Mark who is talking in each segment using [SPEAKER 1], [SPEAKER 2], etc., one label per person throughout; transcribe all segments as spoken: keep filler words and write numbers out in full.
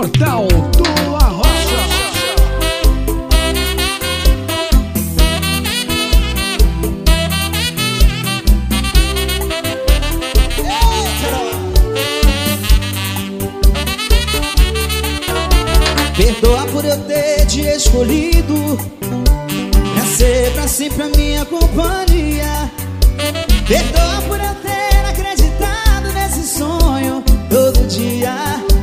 [SPEAKER 1] Portal do Arrocha.
[SPEAKER 2] Perdoa por eu ter te escolhido pra ser pra sempre a minha companhia. Perdoa por eu ter acreditado nesse sonho todo dia.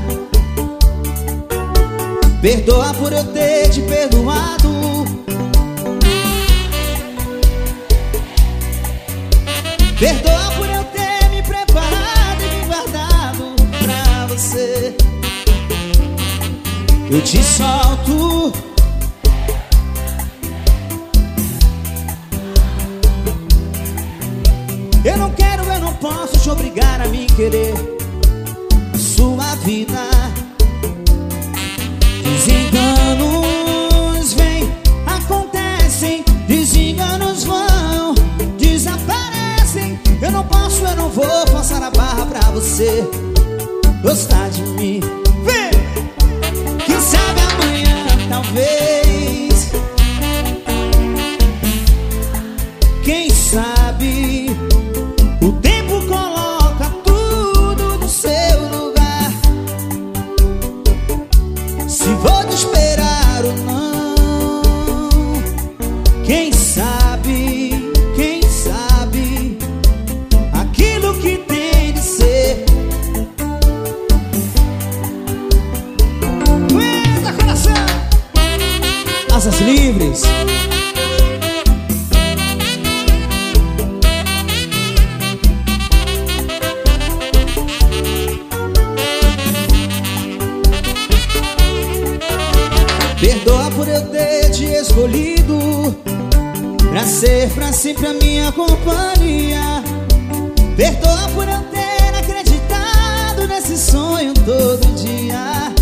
[SPEAKER 2] Perdoa por eu ter te perdoado. Perdoa por eu ter me preparado e me guardado pra você. Eu te solto. Eu não quero, eu não posso te obrigar a me querer. A sua vida. Desenganos vêm, acontecem. Desenganos vão, desaparecem. Eu não posso, eu não vou forçar a barra pra você gostar de mim. Vem! Quem sabe amanhã, talvez. Quem sabe o tempo coloca tudo no seu lugar. Se vou te esperar ou não. Quem sabe, quem sabe aquilo que tem de ser. Aguenta, coração! Asas livres. Perdoa por eu ter te escolhido pra ser pra sempre a minha companhia. Perdoa por eu ter acreditado nesse sonho todo dia.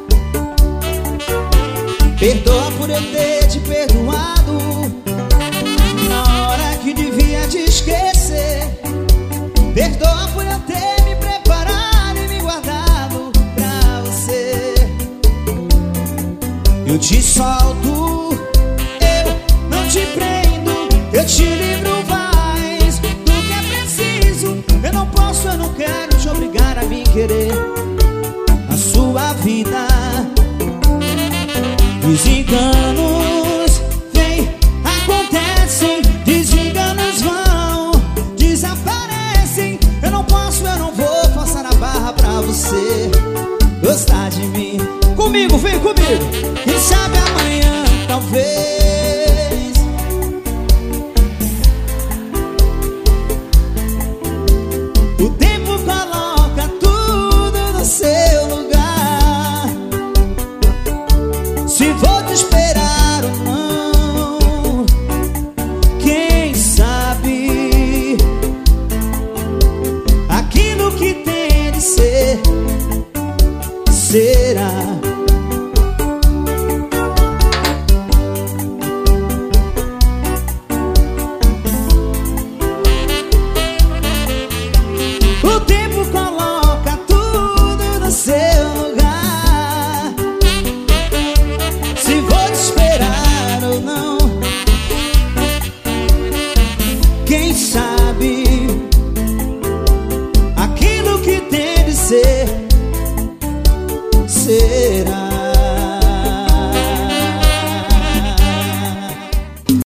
[SPEAKER 2] Perdoa por eu ter te perdoado na hora que devia te esquecer. Perdoa por eu ter me preparado e me guardado pra você. Eu te solto, eu não te prendo, eu te livro mais do que é preciso. Eu não posso, eu não quero te obrigar a me querer. A sua vida. Desenganos vêm, acontecem. Desenganos vão, desaparecem. Eu não posso, eu não vou forçar a barra pra você gostar de mim. Comigo, vem comigo. Quem sabe amanhã, talvez. O tempo coloca tudo no seu lugar. Se vou te esperar ou não. Quem sabe aquilo que tem de ser será. O tempo coloca tudo no seu lugar. Se vou te esperar ou não. Quem sabe aquilo que tem de ser será.